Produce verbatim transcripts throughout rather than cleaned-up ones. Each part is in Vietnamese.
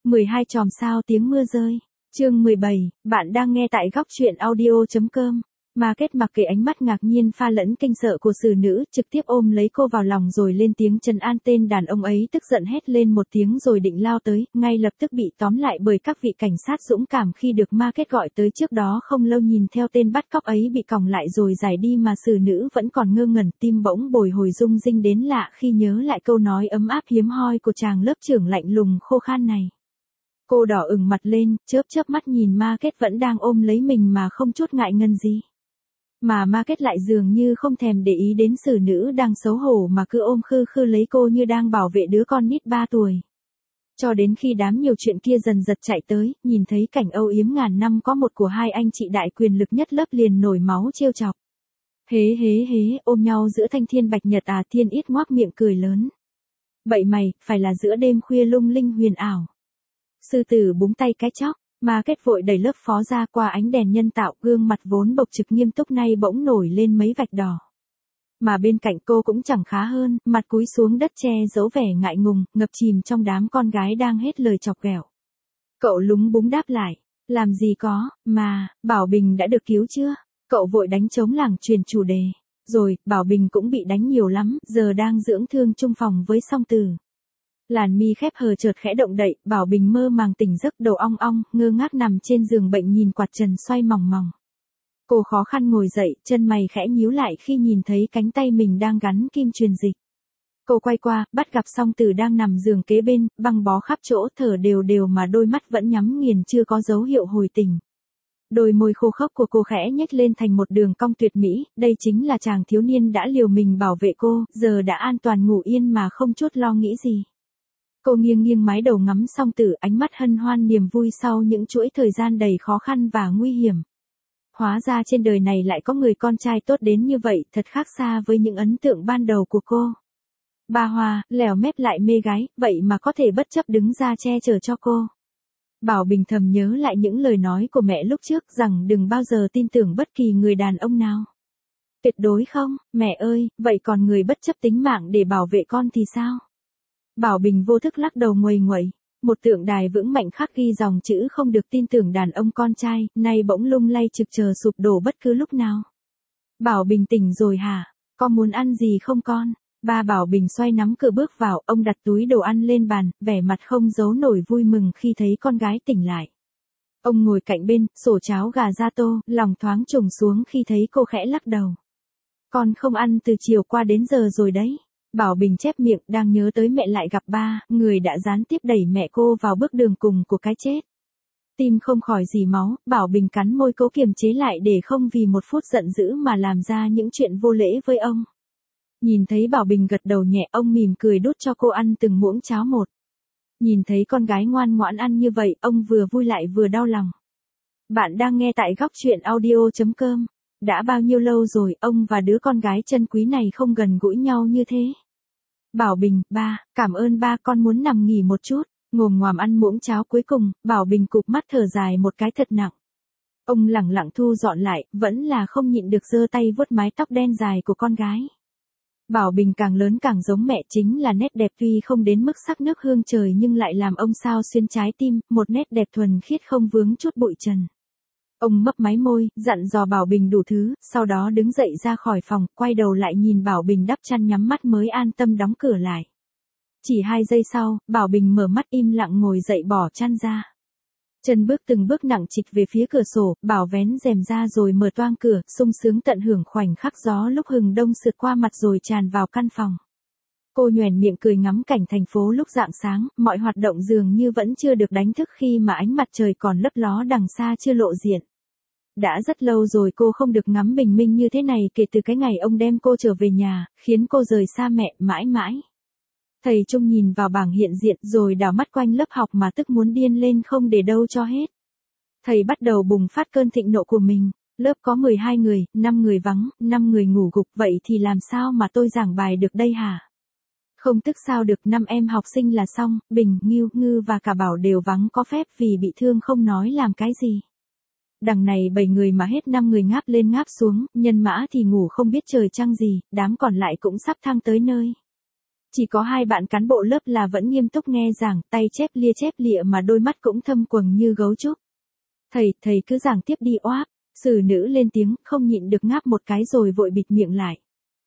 mười hai chòm sao tiếng mưa rơi. Chương mười bảy, bạn đang nghe tại góc truyện audio chấm com. Market mặc kệ ánh mắt ngạc nhiên pha lẫn kinh sợ của xử nữ, trực tiếp ôm lấy cô vào lòng rồi lên tiếng trấn an tên đàn ông ấy, tức giận hét lên một tiếng rồi định lao tới, ngay lập tức bị tóm lại bởi các vị cảnh sát dũng cảm khi được Market gọi tới trước đó không lâu. Nhìn theo tên bắt cóc ấy bị còng lại rồi giải đi mà xử nữ vẫn còn ngơ ngẩn, tim bỗng bồi hồi rung rinh đến lạ khi nhớ lại câu nói ấm áp hiếm hoi của chàng lớp trưởng lạnh lùng khô khan này. Cô đỏ ửng mặt lên, chớp chớp mắt nhìn Market vẫn đang ôm lấy mình mà không chút ngại ngần gì. Mà Market lại dường như không thèm để ý đến xử nữ đang xấu hổ mà cứ ôm khư khư lấy cô như đang bảo vệ đứa con nít ba tuổi. Cho đến khi đám nhiều chuyện kia dần dật chạy tới, nhìn thấy cảnh âu yếm ngàn năm có một của hai anh chị đại quyền lực nhất lớp liền nổi máu trêu chọc. Hế hế hế, ôm nhau giữa thanh thiên bạch nhật à, Thiên Yết ngoác miệng cười lớn. Bậy mày, phải là giữa đêm khuya lung linh huyền ảo. Sư tử búng tay cái chóc. Market vội đẩy lớp phó ra qua ánh đèn nhân tạo, gương mặt vốn bộc trực nghiêm túc nay bỗng nổi lên mấy vạch đỏ. Mà bên cạnh cô cũng chẳng khá hơn, mặt cúi xuống đất che giấu vẻ ngại ngùng, ngập chìm trong đám con gái đang hết lời chọc ghẹo. Cậu lúng búng đáp lại, làm gì có, mà, Bảo Bình đã được cứu chưa? Cậu vội đánh trống lảng truyền chủ đề. Rồi, Bảo Bình cũng bị đánh nhiều lắm, giờ đang dưỡng thương chung phòng với Song Tử. Làn mi khép hờ chợt khẽ động đậy, Bảo Bình mơ màng tỉnh giấc, đầu ong ong, ngơ ngác nằm trên giường bệnh nhìn quạt trần xoay mòng mòng. Cô khó khăn ngồi dậy, chân mày khẽ nhíu lại khi nhìn thấy cánh tay mình đang gắn kim truyền dịch. Cô quay qua, bắt gặp Song Tử đang nằm giường kế bên, băng bó khắp chỗ, thở đều đều mà đôi mắt vẫn nhắm nghiền chưa có dấu hiệu hồi tỉnh. Đôi môi khô khốc của cô khẽ nhếch lên thành một đường cong tuyệt mỹ, đây chính là chàng thiếu niên đã liều mình bảo vệ cô, giờ đã an toàn ngủ yên mà không chút lo nghĩ gì. Cô nghiêng nghiêng mái đầu ngắm Song Tử, ánh mắt hân hoan niềm vui sau những chuỗi thời gian đầy khó khăn và nguy hiểm. Hóa ra trên đời này lại có người con trai tốt đến như vậy, thật khác xa với những ấn tượng ban đầu của cô. Ba Hoa, lèo mép lại mê gái, vậy mà có thể bất chấp đứng ra che chở cho cô. Bảo Bình thầm nhớ lại những lời nói của mẹ lúc trước rằng đừng bao giờ tin tưởng bất kỳ người đàn ông nào. Tuyệt đối không, mẹ ơi, vậy còn người bất chấp tính mạng để bảo vệ con thì sao? Bảo Bình vô thức lắc đầu nguầy nguậy, một tượng đài vững mạnh khắc ghi dòng chữ không được tin tưởng đàn ông con trai, nay bỗng lung lay trực chờ sụp đổ bất cứ lúc nào. Bảo Bình tỉnh rồi hả? Có muốn ăn gì không con? Ba Bảo Bình xoay nắm cửa bước vào, ông đặt túi đồ ăn lên bàn, vẻ mặt không giấu nổi vui mừng khi thấy con gái tỉnh lại. Ông ngồi cạnh bên, sổ cháo gà ra tô, lòng thoáng trùng xuống khi thấy cô khẽ lắc đầu. Con không ăn từ chiều qua đến giờ rồi đấy. Bảo Bình chép miệng, đang nhớ tới mẹ lại gặp ba, người đã gián tiếp đẩy mẹ cô vào bước đường cùng của cái chết. Tim không khỏi rỉ máu, Bảo Bình cắn môi cố kiềm chế lại để không vì một phút giận dữ mà làm ra những chuyện vô lễ với ông. Nhìn thấy Bảo Bình gật đầu nhẹ, ông mỉm cười đút cho cô ăn từng muỗng cháo một. Nhìn thấy con gái ngoan ngoãn ăn như vậy, ông vừa vui lại vừa đau lòng. Bạn đang nghe tại góc truyện audio chấm com. Đã bao nhiêu lâu rồi ông và đứa con gái chân quý này không gần gũi nhau như thế. Bảo Bình, ba, cảm ơn ba, con muốn nằm nghỉ một chút. Ngồm ngoàm ăn muỗng cháo cuối cùng, Bảo Bình cụp mắt thở dài một cái thật nặng. Ông lẳng lặng thu dọn lại, vẫn là không nhịn được giơ tay vuốt mái tóc đen dài của con gái. Bảo Bình càng lớn càng giống mẹ, chính là nét đẹp tuy không đến mức sắc nước hương trời nhưng lại làm ông sao xuyên trái tim, một nét đẹp thuần khiết không vướng chút bụi trần. Ông mấp máy môi, dặn dò Bảo Bình đủ thứ, sau đó đứng dậy ra khỏi phòng, quay đầu lại nhìn Bảo Bình đắp chăn nhắm mắt mới an tâm đóng cửa lại. Chỉ hai giây sau, Bảo Bình mở mắt im lặng ngồi dậy bỏ chăn ra. Chân bước từng bước nặng trịch về phía cửa sổ, Bảo vén rèm ra rồi mở toang cửa, sung sướng tận hưởng khoảnh khắc gió lúc hừng đông sượt qua mặt rồi tràn vào căn phòng. Cô nhoẻn miệng cười ngắm cảnh thành phố lúc rạng sáng, mọi hoạt động dường như vẫn chưa được đánh thức khi mà ánh mặt trời còn lấp ló đằng xa chưa lộ diện. Đã rất lâu rồi cô không được ngắm bình minh như thế này kể từ cái ngày ông đem cô trở về nhà, khiến cô rời xa mẹ mãi mãi. Thầy Trung nhìn vào bảng hiện diện rồi đảo mắt quanh lớp học mà tức muốn điên lên không để đâu cho hết. Thầy bắt đầu bùng phát cơn thịnh nộ của mình. Lớp có mười hai người, năm người vắng, năm người ngủ gục, vậy thì làm sao mà tôi giảng bài được đây hả? Không tức sao được, năm em học sinh là Song, Bình, Ngưu, Ngư và cả Bảo đều vắng có phép vì bị thương không nói làm cái gì. Đằng này bảy người mà hết năm người ngáp lên ngáp xuống, nhân mã thì ngủ không biết trời trăng gì, đám còn lại cũng sắp thăng tới nơi. Chỉ có hai bạn cán bộ lớp là vẫn nghiêm túc nghe giảng, tay chép lia chép lịa mà đôi mắt cũng thâm quầng như gấu trúc. Thầy, thầy cứ giảng tiếp đi oáp. Sử nữ lên tiếng, không nhịn được ngáp một cái rồi vội bịt miệng lại.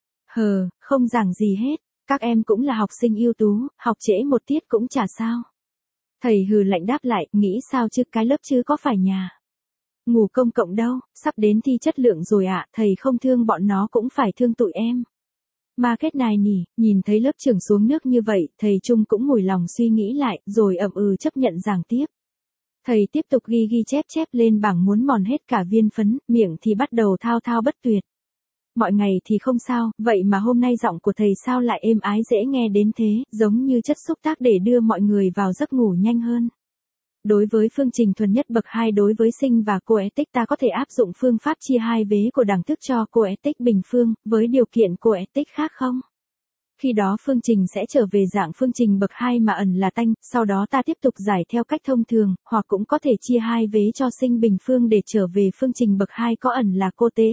Hờ, không giảng gì hết, các em cũng là học sinh ưu tú, học trễ một tiết cũng chả sao. Thầy hừ lạnh đáp lại, nghĩ sao chứ, cái lớp chứ có phải nhà ngủ công cộng đâu, sắp đến thi chất lượng rồi ạ, thầy không thương bọn nó cũng phải thương tụi em. Mà kết này nhỉ, nhìn thấy lớp trưởng xuống nước như vậy, thầy Trung cũng mùi lòng suy nghĩ lại, rồi ậm ừ chấp nhận giảng tiếp. Thầy tiếp tục ghi ghi chép chép lên bảng muốn mòn hết cả viên phấn, miệng thì bắt đầu thao thao bất tuyệt. Mọi ngày thì không sao, vậy mà hôm nay giọng của thầy sao lại êm ái dễ nghe đến thế, giống như chất xúc tác để đưa mọi người vào giấc ngủ nhanh hơn. Đối với phương trình thuần nhất bậc hai đối với sinh và coetic ta có thể áp dụng phương pháp chia hai vế của đẳng thức cho coetic bình phương, với điều kiện coetic khác không? Khi đó phương trình sẽ trở về dạng phương trình bậc hai mà ẩn là tanh, sau đó ta tiếp tục giải theo cách thông thường, hoặc cũng có thể chia hai vế cho sinh bình phương để trở về phương trình bậc hai có ẩn là cotic.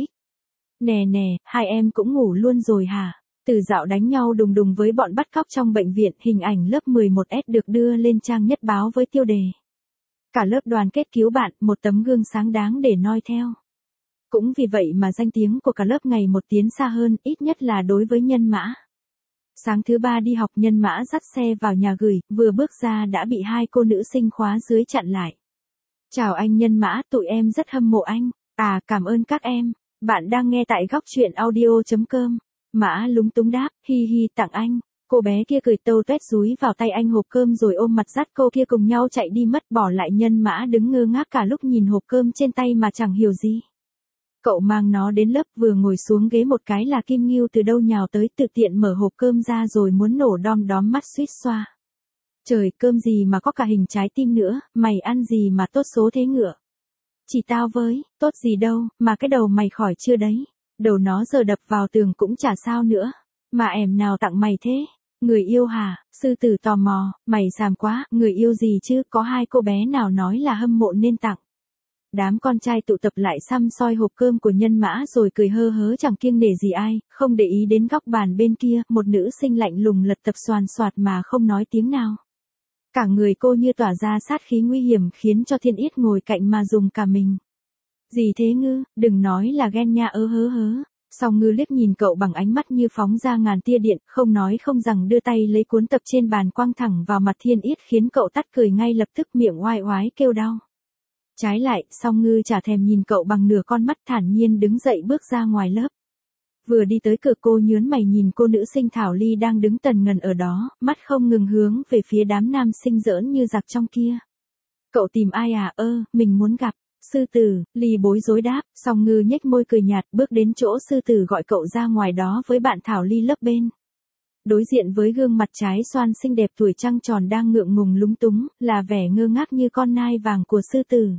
Nè nè, hai em cũng ngủ luôn rồi hả? Từ dạo đánh nhau đùng đùng với bọn bắt cóc trong bệnh viện, hình ảnh lớp mười một S được đưa lên trang nhất báo với tiêu đề. Cả lớp đoàn kết cứu bạn, một tấm gương sáng đáng để noi theo. Cũng vì vậy mà danh tiếng của cả lớp ngày một tiến xa hơn, ít nhất là đối với Nhân Mã. Sáng thứ ba đi học, Nhân Mã dắt xe vào nhà gửi, vừa bước ra đã bị hai cô nữ sinh khóa dưới chặn lại. Chào anh Nhân Mã, tụi em rất hâm mộ anh. À, cảm ơn các em. Bạn đang nghe tại góc truyện audio chấm com. Mã lúng túng đáp, hi hi tặng anh. Cô bé kia cười tâu tuét dúi vào tay anh hộp cơm rồi ôm mặt dắt cô kia cùng nhau chạy đi mất, bỏ lại Nhân Mã đứng ngơ ngác cả lúc nhìn hộp cơm trên tay mà chẳng hiểu gì. Cậu mang nó đến lớp, vừa ngồi xuống ghế một cái là Kim Ngưu từ đâu nhào tới, tự tiện mở hộp cơm ra rồi muốn nổ đom đóm mắt suýt xoa. Trời, cơm gì mà có cả hình trái tim nữa, mày ăn gì mà tốt số thế ngựa? Chỉ tao với, tốt gì đâu, mà cái đầu mày khỏi chưa đấy. Đầu nó giờ đập vào tường cũng chả sao nữa. Mà em nào tặng mày thế? Người yêu hả? Sư tử tò mò, mày xàm quá, người yêu gì chứ, có hai cô bé nào nói là hâm mộ nên tặng. Đám con trai tụ tập lại xăm soi hộp cơm của Nhân Mã rồi cười hơ hớ chẳng kiêng nể gì ai, không để ý đến góc bàn bên kia, một nữ sinh lạnh lùng lật tập xoàn xoạt mà không nói tiếng nào. Cả người cô như tỏa ra sát khí nguy hiểm khiến cho Thiên Yết ngồi cạnh mà dùng cả mình. Gì thế Ngư, đừng nói là ghen nha ớ hớ hớ. Song Ngư liếc nhìn cậu bằng ánh mắt như phóng ra ngàn tia điện, không nói không rằng đưa tay lấy cuốn tập trên bàn quăng thẳng vào mặt Thiên Yết khiến cậu tắt cười ngay lập tức, miệng oai oái kêu đau. Trái lại, Song Ngư chả thèm nhìn cậu bằng nửa con mắt, thản nhiên đứng dậy bước ra ngoài lớp. Vừa đi tới cửa cô nhớn mày nhìn cô nữ sinh Thảo Ly đang đứng tần ngần ở đó, mắt không ngừng hướng về phía đám nam sinh giỡn như giặc trong kia. Cậu tìm ai à? Ơ, mình muốn gặp Sư Tử. Ly bối rối đáp, Song Ngư nhếch môi cười nhạt bước đến chỗ Sư Tử gọi cậu ra ngoài đó với bạn Thảo Ly lớp bên. Đối diện với gương mặt trái xoan xinh đẹp tuổi trăng tròn đang ngượng ngùng lúng túng, là vẻ ngơ ngác như con nai vàng của Sư Tử.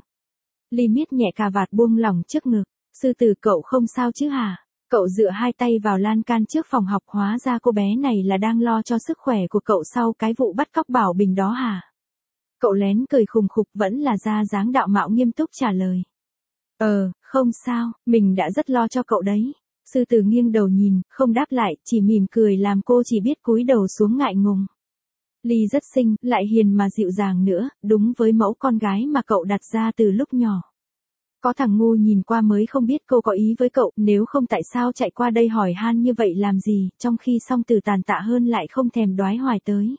Ly miết nhẹ cà vạt buông lỏng trước ngực. Sư Tử, cậu không sao chứ hả? Cậu dựa hai tay vào lan can trước phòng học, hóa ra cô bé này là đang lo cho sức khỏe của cậu sau cái vụ bắt cóc Bảo Bình đó hả? Cậu lén cười khùng khục, vẫn là ra dáng đạo mạo nghiêm túc trả lời. Ờ, không sao, mình đã rất lo cho cậu đấy. Sư Tử nghiêng đầu nhìn, không đáp lại, chỉ mỉm cười làm cô chỉ biết cúi đầu xuống ngại ngùng. Ly rất xinh, lại hiền mà dịu dàng nữa, đúng với mẫu con gái mà cậu đặt ra từ lúc nhỏ. Có thằng ngu nhìn qua mới không biết cô có ý với cậu, nếu không tại sao chạy qua đây hỏi han như vậy làm gì, trong khi Song Tử tàn tạ hơn lại không thèm đoái hoài tới.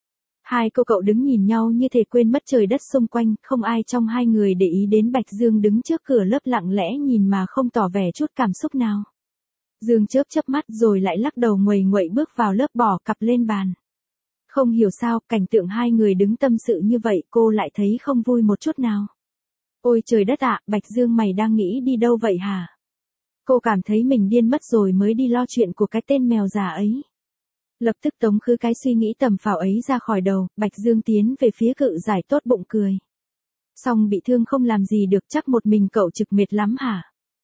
Hai cô cậu đứng nhìn nhau như thể quên mất trời đất xung quanh, không ai trong hai người để ý đến Bạch Dương đứng trước cửa lớp lặng lẽ nhìn mà không tỏ vẻ chút cảm xúc nào. Dương chớp chớp mắt rồi lại lắc đầu nguầy nguậy bước vào lớp, bỏ cặp lên bàn. Không hiểu sao, cảnh tượng hai người đứng tâm sự như vậy cô lại thấy không vui một chút nào. Ôi trời đất ạ, Bạch Dương mày đang nghĩ đi đâu vậy hả? Cô cảm thấy mình điên mất rồi mới đi lo chuyện của cái tên mèo già ấy. Lập tức tống khứ cái suy nghĩ tầm phào ấy ra khỏi đầu, Bạch Dương tiến về phía Cự Giải tốt bụng cười. Xong bị thương không làm gì được, chắc một mình cậu trực mệt lắm hả?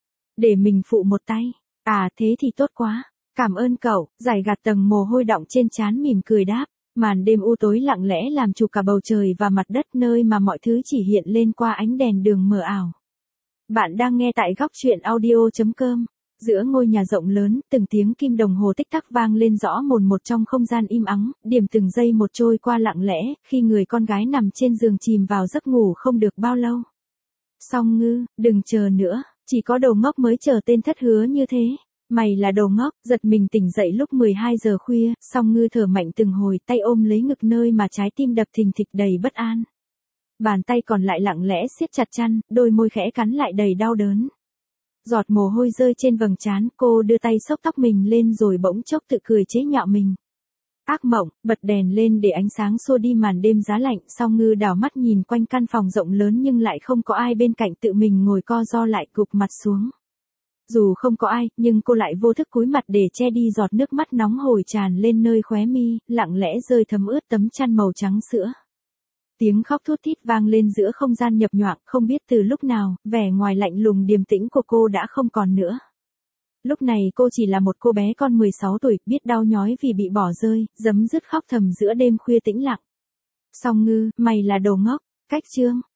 Để mình phụ một tay. À thế thì tốt quá. Cảm ơn cậu. Giải gạt tầng mồ hôi đọng trên trán mỉm cười đáp. Màn đêm u tối lặng lẽ làm chủ cả bầu trời và mặt đất, nơi mà mọi thứ chỉ hiện lên qua ánh đèn đường mờ ảo. Bạn đang nghe tại góc truyện audio chấm com. Giữa ngôi nhà rộng lớn, từng tiếng kim đồng hồ tích tắc vang lên rõ mồn một trong không gian im ắng, điểm từng giây một trôi qua lặng lẽ, khi người con gái nằm trên giường chìm vào giấc ngủ không được bao lâu. Song Ngư, đừng chờ nữa, chỉ có đồ ngốc mới chờ tên thất hứa như thế. Mày là đồ ngốc, giật mình tỉnh dậy lúc mười hai giờ khuya, Song Ngư thở mạnh từng hồi, tay ôm lấy ngực nơi mà trái tim đập thình thịch đầy bất an. Bàn tay còn lại lặng lẽ siết chặt chăn, đôi môi khẽ cắn lại đầy đau đớn. Giọt mồ hôi rơi trên vầng trán, cô đưa tay xốc tóc mình lên rồi bỗng chốc tự cười chế nhạo mình. Ác mộng, bật đèn lên để ánh sáng xua đi màn đêm giá lạnh, Song Ngư đảo mắt nhìn quanh căn phòng rộng lớn nhưng lại không có ai bên cạnh, tự mình ngồi co ro lại gục mặt xuống. Dù không có ai, nhưng cô lại vô thức cúi mặt để che đi giọt nước mắt nóng hổi tràn lên nơi khóe mi, lặng lẽ rơi thấm ướt tấm chăn màu trắng sữa. Tiếng khóc thút thít vang lên giữa không gian nhập nhoạng, không biết từ lúc nào, vẻ ngoài lạnh lùng điềm tĩnh của cô đã không còn nữa. Lúc này cô chỉ là một cô bé con mười sáu tuổi, biết đau nhói vì bị bỏ rơi, giấm dứt khóc thầm giữa đêm khuya tĩnh lặng. Song Ngư, mày là đồ ngốc, cách chương.